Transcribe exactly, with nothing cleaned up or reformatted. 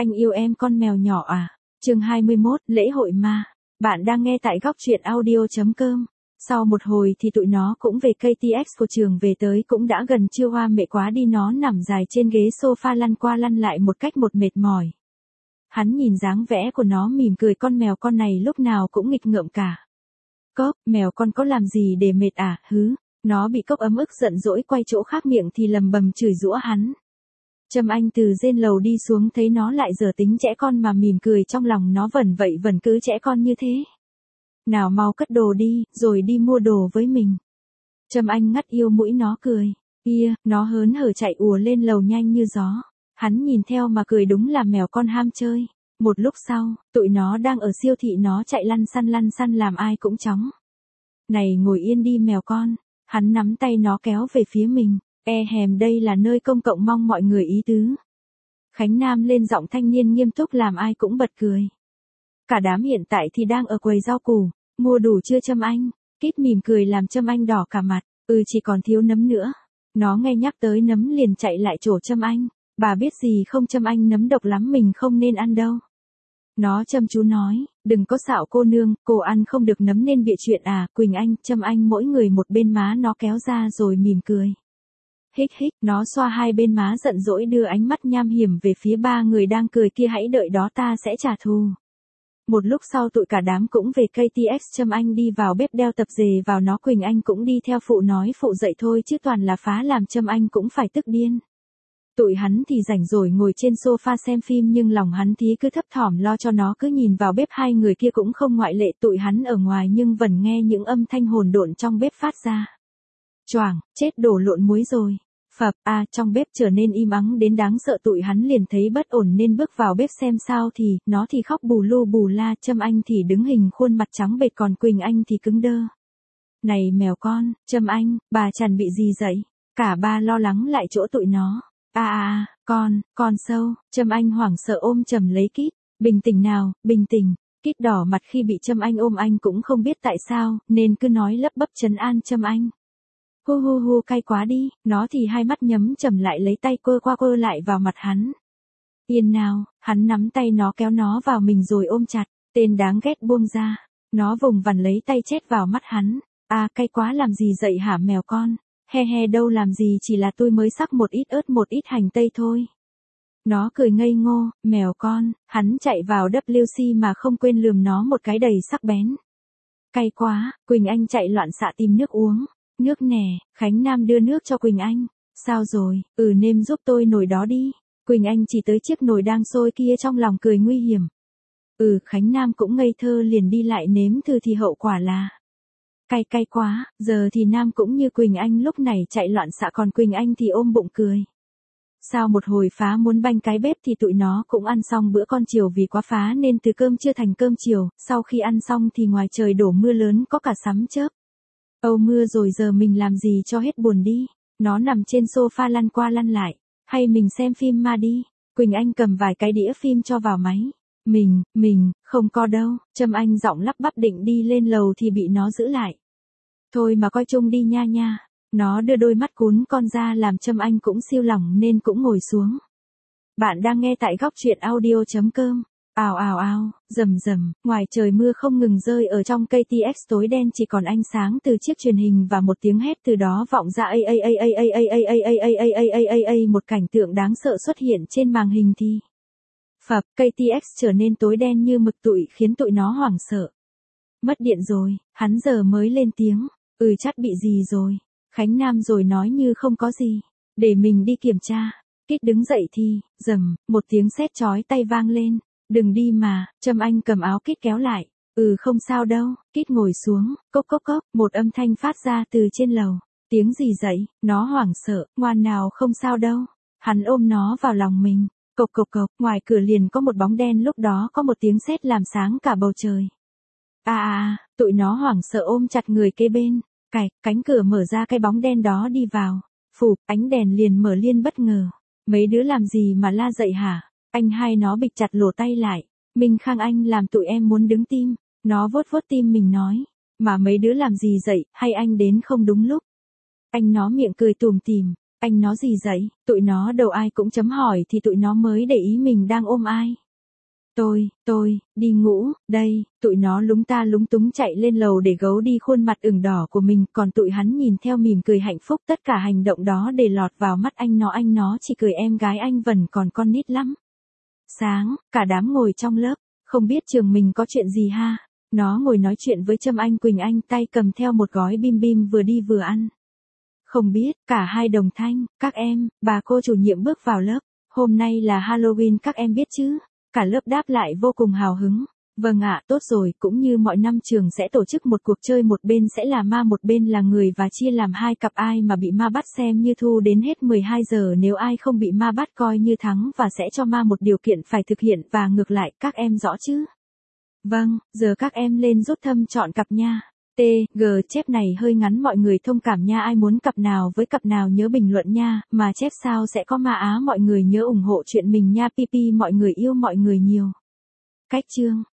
Anh yêu em con mèo nhỏ à? Chương hai mươi mốt, lễ hội ma. Bạn đang nghe tại góc truyện audio chấm com. Sau một hồi thì tụi nó cũng về ca tê ích của trường về tới cũng đã gần trưa, hoa mẹ quá đi, nó nằm dài trên ghế sofa lăn qua lăn lại một cách một mệt mỏi. Hắn nhìn dáng vẻ của nó mỉm cười, con mèo con này lúc nào cũng nghịch ngợm cả. Cốc, mèo con có làm gì để mệt à, hứ. Nó bị Cốc ấm ức giận dỗi, quay chỗ khác miệng thì lầm bầm chửi giũa hắn. Trâm Anh từ trên lầu đi xuống thấy nó lại giờ tính trẻ con mà mỉm cười, trong lòng nó vẩn vậy vẩn cứ trẻ con như thế. Nào mau cất đồ đi, rồi đi mua đồ với mình. Trâm Anh ngắt yêu mũi nó cười. Kia, nó hớn hở chạy ùa lên lầu nhanh như gió. Hắn nhìn theo mà cười, đúng là mèo con ham chơi. Một lúc sau, tụi nó đang ở siêu thị, nó chạy lăn xăn lăn xăn làm ai cũng chóng. Này ngồi yên đi mèo con. Hắn nắm tay nó kéo về phía mình. E hèm, đây là nơi công cộng, mong mọi người ý tứ. Khánh Nam lên giọng thanh niên nghiêm túc làm ai cũng bật cười. Cả đám hiện tại thì đang ở quầy rau củ. Mua đủ chưa Trâm Anh? Kít mỉm cười làm Trâm Anh đỏ cả mặt. Ừ, chỉ còn thiếu nấm nữa. Nó nghe nhắc tới nấm liền chạy lại chỗ Trâm Anh. Bà biết gì không Trâm Anh, nấm độc lắm, mình không nên ăn đâu. Nó chăm chú nói, đừng có xạo cô nương, cô ăn không được nấm nên bịa chuyện à. Quỳnh Anh, Trâm Anh mỗi người một bên má nó kéo ra rồi mỉm cười. Hích hích, nó xoa hai bên má giận dỗi, đưa ánh mắt nham hiểm về phía ba người đang cười kia, hãy đợi đó, ta sẽ trả thù. Một lúc sau tụi cả đám cũng về ca tê ích, Trâm Anh đi vào bếp đeo tập dề vào, nó Quỳnh Anh cũng đi theo phụ, nói phụ dậy thôi chứ toàn là phá, làm Trâm Anh cũng phải tức điên. Tụi hắn thì rảnh rồi ngồi trên sofa xem phim, nhưng lòng hắn thì cứ thấp thỏm lo cho nó, cứ nhìn vào bếp, hai người kia cũng không ngoại lệ. Tụi hắn ở ngoài nhưng vẫn nghe những âm thanh hỗn độn trong bếp phát ra. Choảng, chết, đổ lộn muối rồi. Phập, à, trong bếp trở nên im ắng đến đáng sợ, tụi hắn liền thấy bất ổn nên bước vào bếp xem sao thì, nó thì khóc bù lu bù la, Trâm Anh thì đứng hình khuôn mặt trắng bệch, còn Quỳnh Anh thì cứng đơ. Này mèo con, Trâm Anh, bà Trần bị gì vậy? Cả ba lo lắng lại chỗ tụi nó. À à, con, con sâu. Trâm Anh hoảng sợ ôm chầm lấy Kít. Bình tĩnh nào, bình tĩnh. Kít đỏ mặt khi bị Trâm Anh ôm, anh cũng không biết tại sao, nên cứ nói lấp bấp trấn an Trâm Anh. Hu hu hu, cay quá đi. Nó thì hai mắt nhắm chầm lại, lấy tay quơ qua quơ lại vào mặt hắn. Yên nào, hắn nắm tay nó kéo nó vào mình rồi ôm chặt. Tên đáng ghét buông ra. Nó vùng vằng lấy tay chét vào mắt hắn. À, cay quá làm gì dậy hả mèo con? He he, đâu làm gì, chỉ là tôi mới sắc một ít ớt một ít hành tây thôi. Nó cười ngây ngô, mèo con. Hắn chạy vào vê kép xê mà không quên lườm nó một cái đầy sắc bén. Cay quá. Quỳnh Anh chạy loạn xạ tìm nước uống. Nước nè. Khánh Nam đưa nước cho Quỳnh Anh. Sao rồi? Ừ, nêm giúp tôi nồi đó đi. Quỳnh Anh chỉ tới chiếc nồi đang sôi kia, trong lòng cười nguy hiểm. Ừ, Khánh Nam cũng ngây thơ liền đi lại nếm thử thì hậu quả là cay cay quá. Giờ thì Nam cũng như Quỳnh Anh lúc này chạy loạn xạ, còn Quỳnh Anh thì ôm bụng cười. Sau một hồi phá muốn banh cái bếp thì tụi nó cũng ăn xong bữa con chiều, vì quá phá nên từ cơm trưa thành cơm chiều. Sau khi ăn xong thì ngoài trời đổ mưa lớn, có cả sấm chớp. Âu mưa rồi, giờ mình làm gì cho hết buồn đi. Nó nằm trên sofa lăn qua lăn lại. Hay mình xem phim ma đi. Quỳnh Anh cầm vài cái đĩa phim cho vào máy. Mình, mình, không có đâu. Trâm Anh giọng lắp bắp định đi lên lầu thì bị nó giữ lại. Thôi mà coi chung đi nha nha. Nó đưa đôi mắt cún con ra làm Trâm Anh cũng siêu lòng nên cũng ngồi xuống. Bạn đang nghe tại góc truyện audio chấm com. Ào ào ào, rầm rầm, ngoài trời mưa không ngừng rơi, ở trong ca tê ích tối đen chỉ còn ánh sáng từ chiếc truyền hình và một tiếng hét từ đó vọng ra. A a a a a a a a a a a a a a, một cảnh tượng đáng sợ xuất hiện trên màn hình thì phập, ca tê ích trở nên tối đen như mực, tụi khiến tụi nó hoảng sợ. Mất điện rồi. Hắn giờ mới lên tiếng. Ừ, chắc bị gì rồi. Khánh Nam rồi nói như không có gì. Để mình đi kiểm tra. Kít đứng dậy thì, rầm, một tiếng sét chói tai vang lên. Đừng đi mà. Trâm Anh cầm áo Kít kéo lại. Ừ, không sao đâu. Kít ngồi xuống. Cốc cốc cốc, một âm thanh phát ra từ trên lầu. Tiếng gì vậy? Nó hoảng sợ. Ngoan nào, không sao đâu. Hắn ôm nó vào lòng mình. Cộc cộc cộc, ngoài cửa liền có một bóng đen, lúc đó có một tiếng sét làm sáng cả bầu trời. À à, tụi nó hoảng sợ ôm chặt người kế bên. Cạch, cánh cửa mở ra, cái bóng đen đó đi vào. Phụp, ánh đèn liền mở liên bất ngờ. Mấy đứa làm gì mà la dậy hả? Anh hai nó bịch chặt lỗ tay lại. Minh Khang, anh làm tụi em muốn đứng tim. Nó vuốt vuốt tim mình nói. Mà mấy đứa làm gì dậy, hay anh đến không đúng lúc? Anh nó miệng cười tủm tỉm. Anh nó gì dậy, tụi nó đầu ai cũng chấm hỏi thì tụi nó mới để ý mình đang ôm ai. Tôi, tôi, đi ngủ, đây, tụi nó lúng ta lúng túng chạy lên lầu để gấu đi khuôn mặt ửng đỏ của mình, còn tụi hắn nhìn theo mỉm cười hạnh phúc, tất cả hành động đó để lọt vào mắt anh nó anh nó chỉ cười em gái anh vẫn còn con nít lắm. Sáng, cả đám ngồi trong lớp, không biết trường mình có chuyện gì ha, nó ngồi nói chuyện với Trâm Anh Quỳnh Anh tay cầm theo một gói bim bim vừa đi vừa ăn. Không biết, cả hai đồng thanh, các em, bà cô chủ nhiệm bước vào lớp, hôm nay là Halloween các em biết chứ? Cả lớp đáp lại vô cùng hào hứng. Vâng ạ, tốt rồi, cũng như mọi năm trường sẽ tổ chức một cuộc chơi, một bên sẽ là ma một bên là người và chia làm hai cặp, ai mà bị ma bắt xem như thu đến hết mười hai giờ, nếu ai không bị ma bắt coi như thắng và sẽ cho ma một điều kiện phải thực hiện và ngược lại, các em rõ chứ? Vâng, giờ các em lên rút thăm chọn cặp nha. T, G, chép này hơi ngắn mọi người thông cảm nha, ai muốn cặp nào với cặp nào nhớ bình luận nha, mà chép sao sẽ có ma á mọi người nhớ ủng hộ chuyện mình nha, pi pi mọi người yêu mọi người nhiều. Cách chương